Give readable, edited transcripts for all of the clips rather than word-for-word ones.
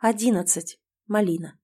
11. Малина.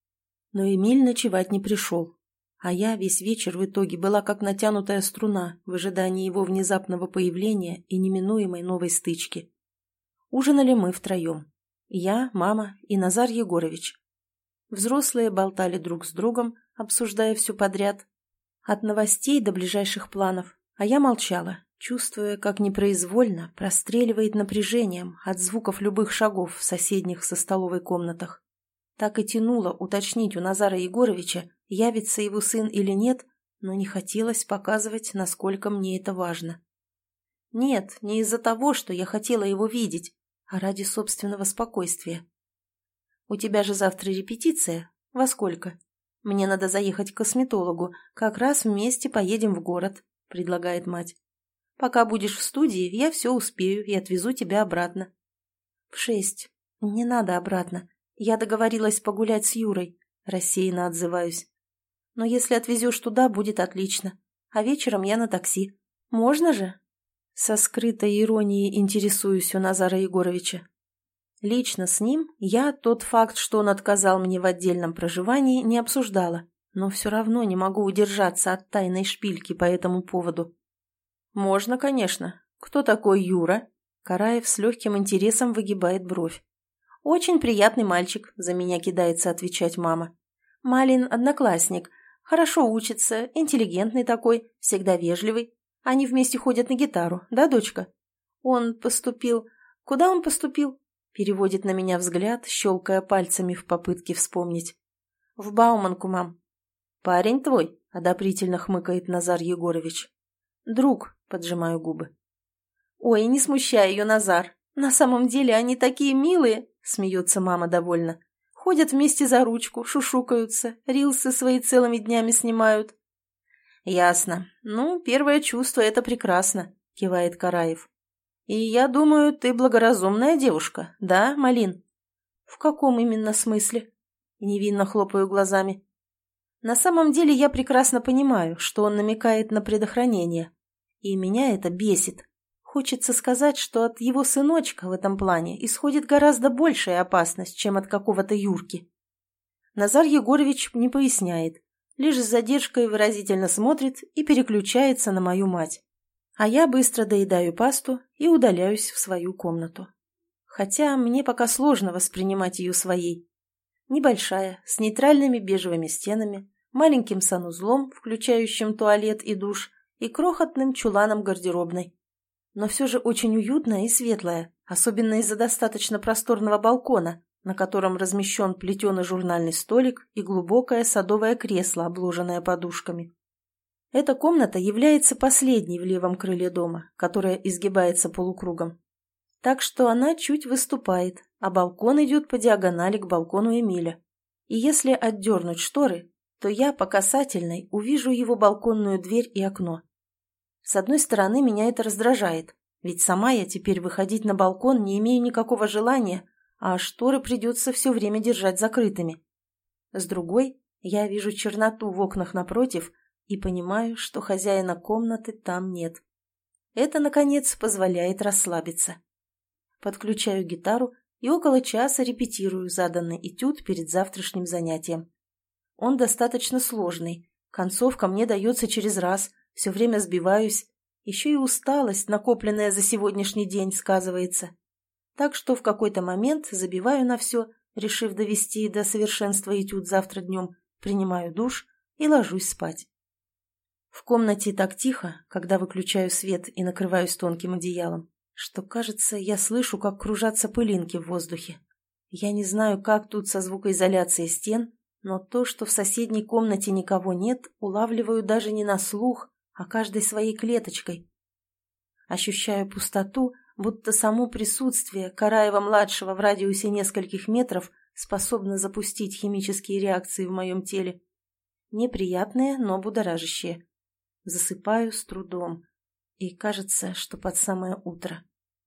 Но Эмиль ночевать не пришел, а я весь вечер в итоге была как натянутая струна в ожидании его внезапного появления и неминуемой новой стычки. Ужинали мы втроем. Я, мама и Назар Егорович. Взрослые болтали друг с другом, обсуждая все подряд, от новостей до ближайших планов, а я молчала, чувствуя, как непроизвольно простреливает напряжением от звуков любых шагов в соседних со столовой комнатах. Так и тянуло уточнить у Назара Егоровича, явится его сын или нет, но не хотелось показывать, насколько мне это важно. Нет, не из-за того, что я хотела его видеть, а ради собственного спокойствия. «У тебя же завтра репетиция? Во сколько? Мне надо заехать к косметологу, как раз вместе поедем в город», — предлагает мать. «Пока будешь в студии, я все успею и отвезу тебя обратно». «В 6. Не надо обратно. Я договорилась погулять с Юрой», — рассеянно отзываюсь. «Но если отвезешь туда, будет отлично. А вечером я на такси. Можно же?» Со скрытой иронией интересуюсь у Назара Егоровича. Лично с ним я тот факт, что он отказал мне в отдельном проживании, не обсуждала, но все равно не могу удержаться от тайной шпильки по этому поводу. «Можно, конечно. Кто такой Юра?» Караев с легким интересом выгибает бровь. «Очень приятный мальчик», — за меня кидается отвечать мама. «Малин одноклассник. Хорошо учится, интеллигентный такой, всегда вежливый. Они вместе ходят на гитару, да, дочка?» «Он поступил...» «Куда он поступил?» — переводит на меня взгляд, щелкая пальцами в попытке вспомнить. «В Бауманку, мам». «Парень твой?» — одобрительно хмыкает Назар Егорович. «Друг», — поджимаю губы. «Ой, не смущай ее, Назар. На самом деле они такие милые», — смеется мама довольно. «Ходят вместе за ручку, шушукаются, рилсы свои целыми днями снимают». «Ясно. Ну, первое чувство — это прекрасно», — кивает Караев. «И я думаю, ты благоразумная девушка, да, Малин?» «В каком именно смысле?» Невинно хлопаю глазами. На самом деле я прекрасно понимаю, что он намекает на предохранение. И меня это бесит. Хочется сказать, что от его сыночка в этом плане исходит гораздо большая опасность, чем от какого-то Юрки. Назар Егорович не поясняет, лишь с задержкой выразительно смотрит и переключается на мою мать. А я быстро доедаю пасту и удаляюсь в свою комнату. Хотя мне пока сложно воспринимать ее своей. Небольшая, с нейтральными бежевыми стенами, маленьким санузлом, включающим туалет и душ, и крохотным чуланом гардеробной. Но все же очень уютная и светлая, особенно из-за достаточно просторного балкона, на котором размещен плетеный журнальный столик и глубокое садовое кресло, обложенное подушками. Эта комната является последней в левом крыле дома, которая изгибается полукругом. Так что она чуть выступает, а балкон идет по диагонали к балкону Эмиля. И если отдернуть шторы, то я по касательной увижу его балконную дверь и окно. С одной стороны, меня это раздражает, ведь сама я теперь выходить на балкон не имею никакого желания, а шторы придется все время держать закрытыми. С другой, я вижу черноту в окнах напротив и понимаю, что хозяина комнаты там нет. Это, наконец, позволяет расслабиться. Подключаю гитару и около часа репетирую заданный этюд перед завтрашним занятием. Он достаточно сложный, концовка мне дается через раз, все время сбиваюсь, еще и усталость, накопленная за сегодняшний день, сказывается. Так что в какой-то момент забиваю на все, решив довести до совершенства этюд завтра днем, принимаю душ и ложусь спать. В комнате так тихо, когда выключаю свет и накрываюсь тонким одеялом, что, кажется, я слышу, как кружатся пылинки в воздухе. Я не знаю, как тут со звукоизоляцией стен, но то, что в соседней комнате никого нет, улавливаю даже не на слух, а каждой своей клеточкой. Ощущаю пустоту, будто само присутствие Караева-младшего в радиусе нескольких метров способно запустить химические реакции в моем теле. Неприятные, но будоражащие. Засыпаю с трудом. И кажется, что под самое утро.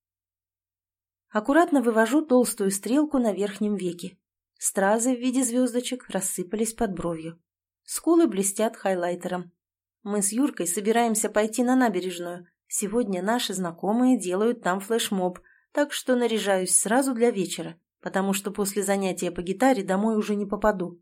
Аккуратно вывожу толстую стрелку на верхнем веке. Стразы в виде звездочек рассыпались под бровью. Скулы блестят хайлайтером. Мы с Юркой собираемся пойти на набережную. Сегодня наши знакомые делают там флешмоб, так что наряжаюсь сразу для вечера. потому что после занятия по гитаре домой уже не попаду.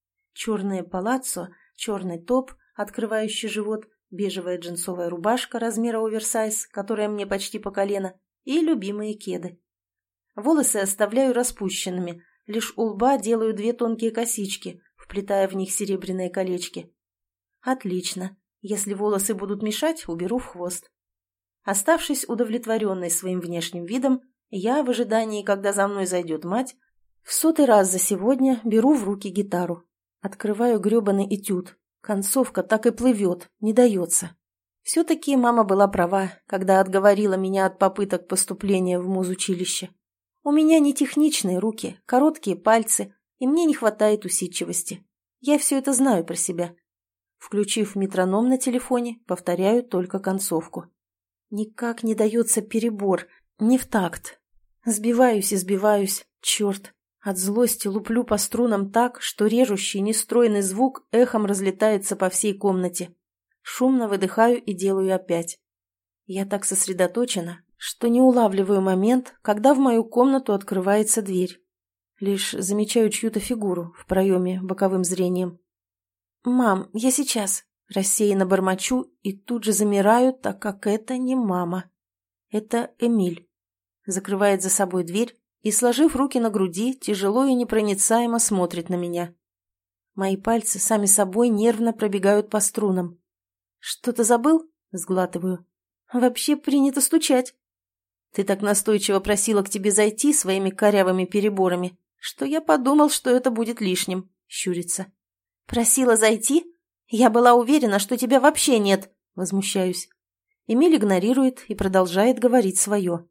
Черное палаццо, черный топ, открывающий живот, бежевая джинсовая рубашка размера оверсайз, которая мне почти по колено, и любимые кеды. Волосы оставляю распущенными, лишь у лба делаю 2 тонкие косички, вплетая в них серебряные колечки. Отлично. Если волосы будут мешать, уберу в хвост. Оставшись удовлетворенной своим внешним видом, я, в ожидании, когда за мной зайдет мать, в 100-й раз за сегодня беру в руки гитару. Открываю гребаный этюд. Концовка так и плывет, не дается. Все-таки мама была права, когда отговорила меня от попыток поступления в музучилище. У меня не техничные руки, короткие пальцы, и мне не хватает усидчивости. Я все это знаю про себя. Включив метроном на телефоне, повторяю только концовку. Никак не дается перебор, не в такт. Сбиваюсь и сбиваюсь, черт. От злости луплю по струнам так, что режущий нестройный звук эхом разлетается по всей комнате. Шумно выдыхаю и делаю опять. Я так сосредоточена, что не улавливаю момент, когда в мою комнату открывается дверь. Лишь замечаю чью-то фигуру в проеме боковым зрением. «Мам, я сейчас!» Рассеянно бормочу и тут же замираю, так как это не мама. Это Эмиль. Закрывает за собой дверь и, сложив руки на груди, тяжело и непроницаемо смотрит на меня. Мои пальцы сами собой нервно пробегают по струнам. «Что-то забыл?» — сглатываю. «Вообще принято стучать». «Ты так настойчиво просила к тебе зайти своими корявыми переборами, что я подумал, что это будет лишним», — щурится. «Просила зайти? Я была уверена, что тебя вообще нет», — возмущаюсь. Эмиль игнорирует и продолжает говорить свое.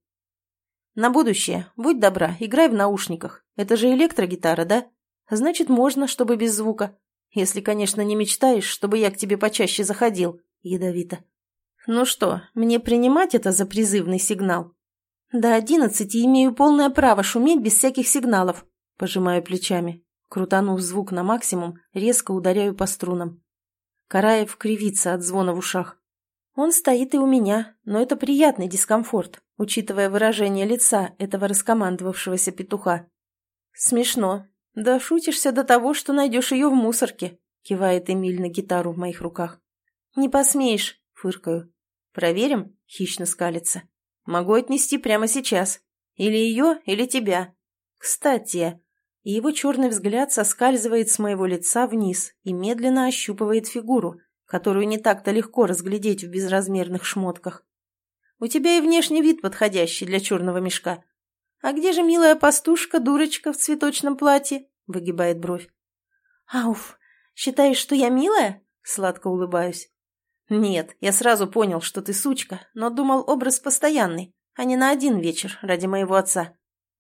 «На будущее, будь добра, играй в наушниках. Это же электрогитара, да? Значит, можно, чтобы без звука. Если, конечно, не мечтаешь, чтобы я к тебе почаще заходил», — ядовито. «Ну что, мне принимать это за призывный сигнал?» «До 11 имею полное право шуметь без всяких сигналов», — пожимаю плечами. Крутанув звук на максимум, резко ударяю по струнам. Караев кривится от звона в ушах. Он стоит и у меня, но это приятный дискомфорт, учитывая выражение лица этого раскомандовавшегося петуха. «Смешно. Да шутишься до того, что найдешь ее в мусорке», — кивает Эмиль на гитару в моих руках. «Не посмеешь», — фыркаю. «Проверим?» — хищно скалится. «Могу отнести прямо сейчас. Или ее, или тебя. Кстати...» И его черный взгляд соскальзывает с моего лица вниз и медленно ощупывает фигуру, которую не так-то легко разглядеть в безразмерных шмотках. «У тебя и внешний вид подходящий для черного мешка. А где же милая пастушка-дурочка в цветочном платье?» — выгибает бровь. «Ауф, считаешь, что я милая?» — сладко улыбаюсь. «Нет, я сразу понял, что ты сучка, но думал, образ постоянный, а не на один вечер ради моего отца».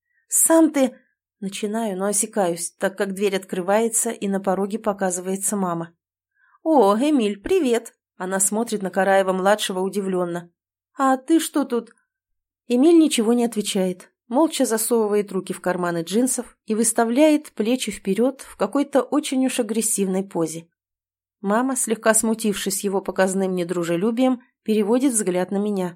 «Сам ты...» Начинаю, но осекаюсь, так как дверь открывается, и на пороге показывается мама. «О, Эмиль, привет!» Она смотрит на Караева-младшего удивленно. «А ты что тут?» Эмиль ничего не отвечает, молча засовывает руки в карманы джинсов и выставляет плечи вперед в какой-то очень уж агрессивной позе. Мама, слегка смутившись его показным недружелюбием, переводит взгляд на меня.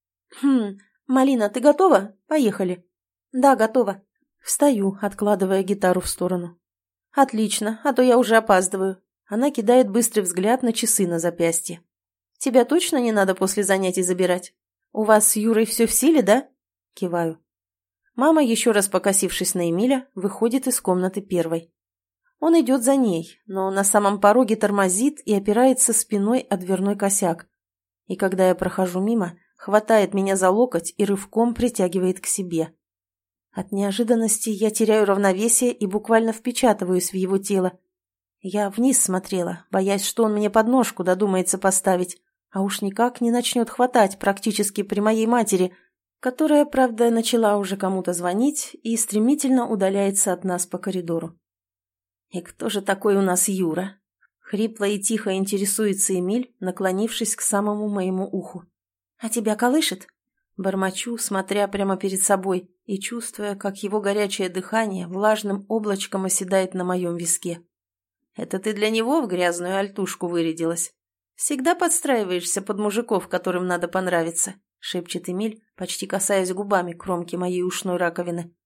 Малина, ты готова? Поехали». «Да, готова». Встаю, откладывая гитару в сторону. «Отлично, а то я уже опаздываю». Она кидает быстрый взгляд на часы на запястье. «Тебя точно не надо после занятий забирать? У вас с Юрой все в силе, да?» Киваю. Мама, еще раз покосившись на Эмиля, выходит из комнаты первой. Он идет за ней, но на самом пороге тормозит и опирается спиной о дверной косяк. И когда я прохожу мимо, хватает меня за локоть и рывком притягивает к себе. От неожиданности я теряю равновесие и буквально впечатываюсь в его тело. Я вниз смотрела, боясь, что он мне подножку додумается поставить, а уж никак не начнет хватать практически при моей матери, которая, правда, начала уже кому-то звонить и стремительно удаляется от нас по коридору. «И кто же такой у нас Юра?» Хрипло и тихо интересуется Эмиль, наклонившись к самому моему уху. «А тебя колышет?» Бормочу, смотря прямо перед собой и чувствуя, как его горячее дыхание влажным облачком оседает на моем виске. «Это ты для него в грязную альтушку вырядилась? Всегда подстраиваешься под мужиков, которым надо понравиться», — шепчет Эмиль, почти касаясь губами кромки моей ушной раковины.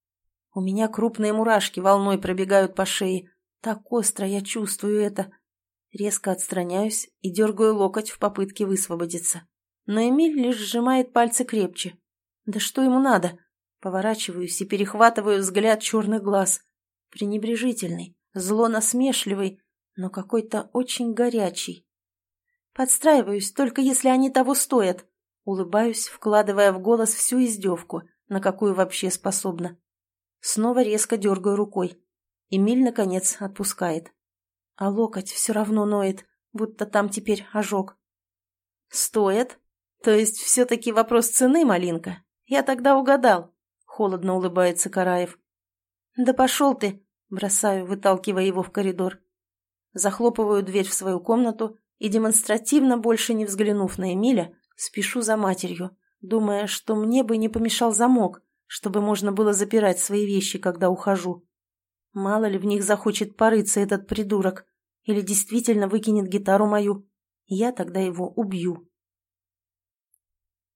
У меня крупные мурашки волной пробегают по шее. Так остро я чувствую это. Резко отстраняюсь и дергаю локоть в попытке высвободиться. Но Эмиль лишь сжимает пальцы крепче. Да что ему надо? Поворачиваюсь и перехватываю взгляд черных глаз. Пренебрежительный, зло-насмешливый, но какой-то очень горячий. Подстраиваюсь, только если они того стоят. Улыбаюсь, вкладывая в голос всю издевку, на какую вообще способна. Снова резко дергаю рукой. Эмиль, наконец, отпускает. А локоть все равно ноет, будто там теперь ожог. «Стоит? То есть все-таки вопрос цены, малинка? Я тогда угадал», — холодно улыбается Караев. «Да пошел ты», — бросаю, выталкивая его в коридор. Захлопываю дверь в свою комнату и, демонстративно больше не взглянув на Эмиля, спешу за матерью, думая, что мне бы не помешал замок, чтобы можно было запирать свои вещи, когда ухожу. Мало ли в них захочет порыться этот придурок, или действительно выкинет гитару мою. Я тогда его убью.